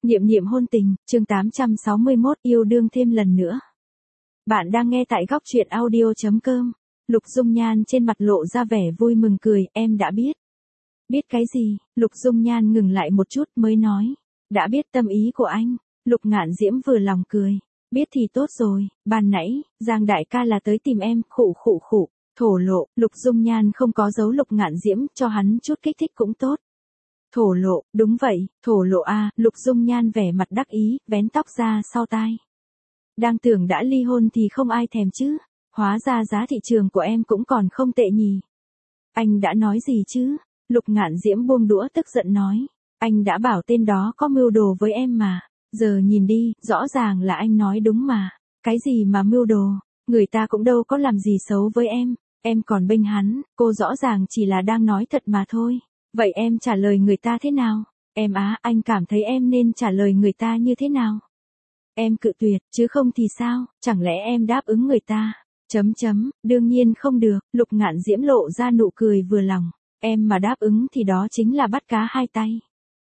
Niệm niệm hôn tình, chương 861, yêu đương thêm lần nữa. Bạn đang nghe tại góc truyện audio.com. Lục Dung Nhan trên mặt lộ ra vẻ vui mừng cười, em đã biết. Biết cái gì? Lục Dung Nhan ngừng lại một chút mới nói. Đã biết tâm ý của anh. Lục Ngạn Diễm vừa lòng cười. Biết thì tốt rồi, ban nãy, Giang đại ca là tới tìm em, khụ. Thổ lộ, Lục Dung Nhan không có giấu Lục Ngạn Diễm, cho hắn chút kích thích cũng tốt. Thổ lộ, đúng vậy, thổ lộ à, Lục Dung Nhan vẻ mặt đắc ý, vén tóc ra sau tai. Đang tưởng đã ly hôn thì không ai thèm chứ, hóa ra giá thị trường của em cũng còn không tệ nhỉ. Anh đã nói gì chứ? Lục Ngạn Diễm buông đũa tức giận nói. Anh đã bảo tên đó có mưu đồ với em mà, giờ nhìn đi, rõ ràng là anh nói đúng mà. Cái gì mà mưu đồ, người ta cũng đâu có làm gì xấu với em còn bênh hắn, cô rõ ràng chỉ là đang nói thật mà thôi. Vậy em trả lời người ta thế nào? Em á, anh cảm thấy em nên trả lời người ta như thế nào? Em cự tuyệt, chứ không thì sao, chẳng lẽ em đáp ứng người ta? Đương nhiên không được, Lục Ngạn Diễm lộ ra nụ cười vừa lòng. Em mà đáp ứng thì đó chính là bắt cá hai tay.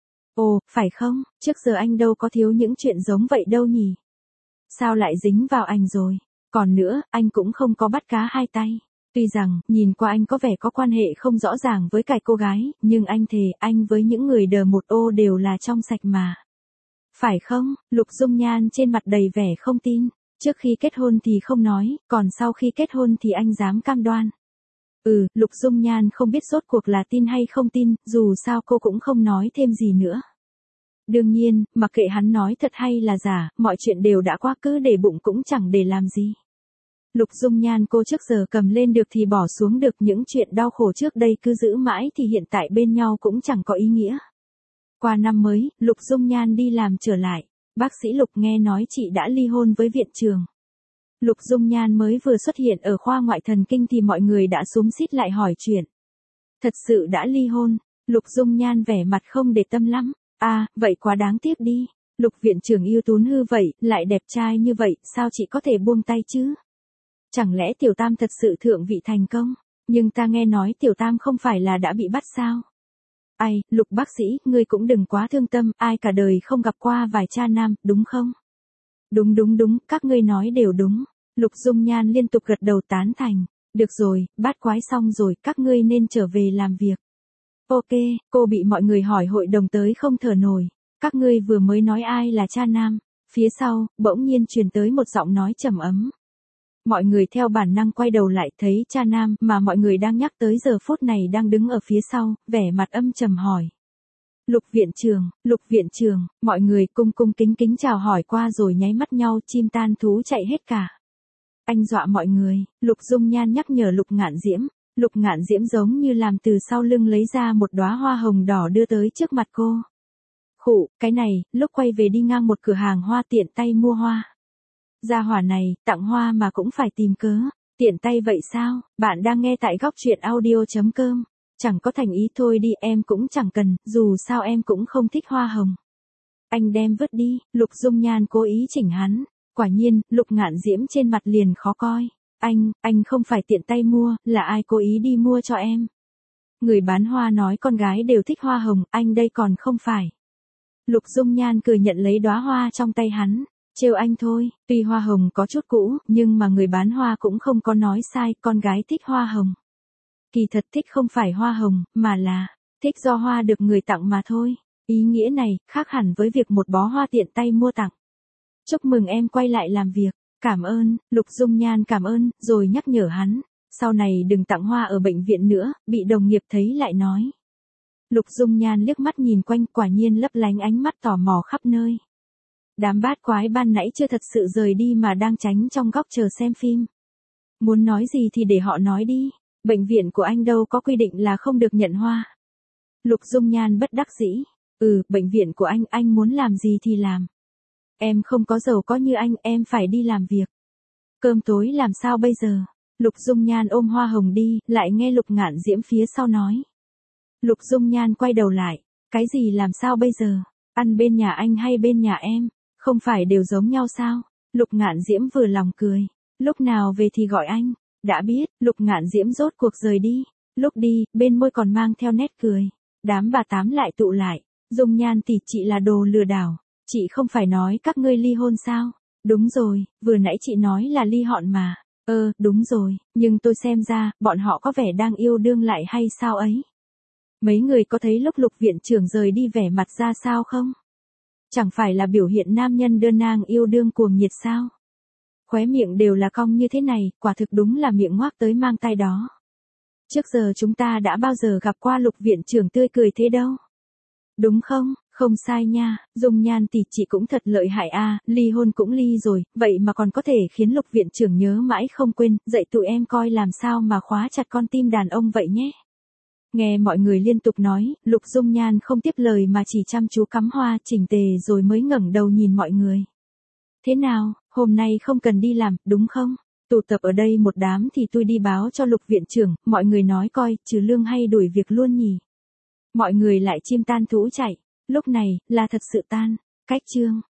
Ồ, phải không, trước giờ anh đâu có thiếu những chuyện giống vậy đâu nhỉ? Sao lại dính vào anh rồi? Còn nữa, anh cũng không có bắt cá hai tay. Tuy rằng, nhìn qua anh có vẻ có quan hệ không rõ ràng với cái cô gái, nhưng anh thề, anh với những người đờ một ô đều là trong sạch mà. Phải không? Lục Dung Nhan trên mặt đầy vẻ không tin. Trước khi kết hôn thì không nói, còn sau khi kết hôn thì anh dám cam đoan. Lục Dung Nhan không biết rốt cuộc là tin hay không tin, dù sao cô cũng không nói thêm gì nữa. Đương nhiên, mặc kệ hắn nói thật hay là giả, mọi chuyện đều đã qua, cứ để bụng cũng chẳng để làm gì. Lục Dung Nhan cô trước giờ cầm lên được thì bỏ xuống được, những chuyện đau khổ trước đây cứ giữ mãi thì hiện tại bên nhau cũng chẳng có ý nghĩa. Qua năm mới, Lục Dung Nhan đi làm trở lại. Bác sĩ Lục nghe nói chị đã ly hôn với viện trưởng. Lục Dung Nhan mới vừa xuất hiện ở khoa ngoại thần kinh thì mọi người đã xúm xít lại hỏi chuyện. Thật sự đã ly hôn, Lục Dung Nhan vẻ mặt không để tâm lắm. À, vậy quá đáng tiếc đi. Lục viện trưởng yêu tú hư vậy, lại đẹp trai như vậy, sao chị có thể buông tay chứ? Chẳng lẽ Tiểu Tam thật sự thượng vị thành công? Nhưng ta nghe nói Tiểu Tam không phải là đã bị bắt sao? Ai, Lục bác sĩ, ngươi cũng đừng quá thương tâm, ai cả đời không gặp qua vài cha nam, đúng không? Đúng, các ngươi nói đều đúng. Lục Dung Nhan liên tục gật đầu tán thành. Được rồi, bát quái xong rồi, các ngươi nên trở về làm việc. Ok, cô bị mọi người hỏi hội đồng tới không thở nổi. Các ngươi vừa mới nói ai là cha nam? Phía sau, bỗng nhiên truyền tới một giọng nói trầm ấm. Mọi người theo bản năng quay đầu lại thấy cha nam mà mọi người đang nhắc tới giờ phút này đang đứng ở phía sau, vẻ mặt âm trầm hỏi. Lục viện trưởng, mọi người cung kính chào hỏi qua rồi nháy mắt nhau, chim tan thú chạy hết cả. Anh dọa mọi người, Lục Dung Nhan nhắc nhở Lục Ngạn Diễm giống như làm từ sau lưng lấy ra một đóa hoa hồng đỏ đưa tới trước mặt cô. Khụ, cái này, lúc quay về đi ngang một cửa hàng hoa tiện tay mua hoa. Gia hỏa này, tặng hoa mà cũng phải tìm cớ, tiện tay vậy sao? Bạn đang nghe tại góc truyện audio.com. Chẳng có thành ý thôi đi, em cũng chẳng cần, dù sao em cũng không thích hoa hồng. Anh đem vứt đi, Lục Dung Nhan cố ý chỉnh hắn. Quả nhiên, Lục Ngạn Diễm trên mặt liền khó coi. Anh không phải tiện tay mua, là ai cố ý đi mua cho em? Người bán hoa nói con gái đều thích hoa hồng, anh đây còn không phải. Lục Dung Nhan cười nhận lấy đóa hoa trong tay hắn. Trêu anh thôi, tuy hoa hồng có chút cũ, nhưng mà người bán hoa cũng không có nói sai, con gái thích hoa hồng. Kỳ thật thích không phải hoa hồng, mà là thích do hoa được người tặng mà thôi. Ý nghĩa này, khác hẳn với việc một bó hoa tiện tay mua tặng. Chúc mừng em quay lại làm việc. Cảm ơn, Lục Dung Nhan cảm ơn, rồi nhắc nhở hắn. Sau này đừng tặng hoa ở bệnh viện nữa, bị đồng nghiệp thấy lại nói. Lục Dung Nhan liếc mắt nhìn quanh, quả nhiên lấp lánh ánh mắt tò mò khắp nơi. Đám bát quái ban nãy chưa thật sự rời đi mà đang tránh trong góc chờ xem phim. Muốn nói gì thì để họ nói đi, bệnh viện của anh đâu có quy định là không được nhận hoa. Lục Dung Nhan bất đắc dĩ. Bệnh viện của anh muốn làm gì thì làm. Em không có giàu có như anh, em phải đi làm việc. Cơm tối làm sao bây giờ? Lục Dung Nhan ôm hoa hồng đi, lại nghe Lục Ngạn Diễm phía sau nói. Lục Dung Nhan quay đầu lại. Cái gì làm sao bây giờ? Ăn bên nhà anh hay bên nhà em? Không phải đều giống nhau sao? Lục Ngạn Diễm vừa lòng cười. Lúc nào về thì gọi anh. Đã biết, Lục Ngạn Diễm rốt cuộc rời đi. Lúc đi, bên môi còn mang theo nét cười. Đám bà tám lại tụ lại. Dung Nhan tỷ, chị là đồ lừa đảo. Chị không phải nói các ngươi ly hôn sao? Đúng rồi, vừa nãy chị nói là ly họn mà. Đúng rồi, nhưng tôi xem ra, bọn họ có vẻ đang yêu đương lại hay sao ấy. Mấy người có thấy lúc Lục viện trưởng rời đi vẻ mặt ra sao không? Chẳng phải là biểu hiện nam nhân đơn nang yêu đương cuồng nhiệt sao? Khóe miệng đều là cong như thế này, quả thực đúng là miệng ngoác tới mang tai đó. Trước giờ chúng ta đã bao giờ gặp qua Lục viện trưởng tươi cười thế đâu. Đúng không? Không sai nha, Dung Nhan tỷ chị cũng thật lợi hại a, ly hôn cũng ly rồi, vậy mà còn có thể khiến Lục viện trưởng nhớ mãi không quên, dạy tụi em coi làm sao mà khóa chặt con tim đàn ông vậy nhé. Nghe mọi người liên tục nói, Lục Dung Nhan không tiếp lời mà chỉ chăm chú cắm hoa chỉnh tề rồi mới ngẩng đầu nhìn mọi người. Thế nào, hôm nay không cần đi làm, đúng không? Tụ tập ở đây một đám thì tôi đi báo cho Lục viện trưởng, mọi người nói coi, trừ lương hay đuổi việc luôn nhỉ? Mọi người lại chim tan thú chạy, lúc này, là thật sự tan, cách chương.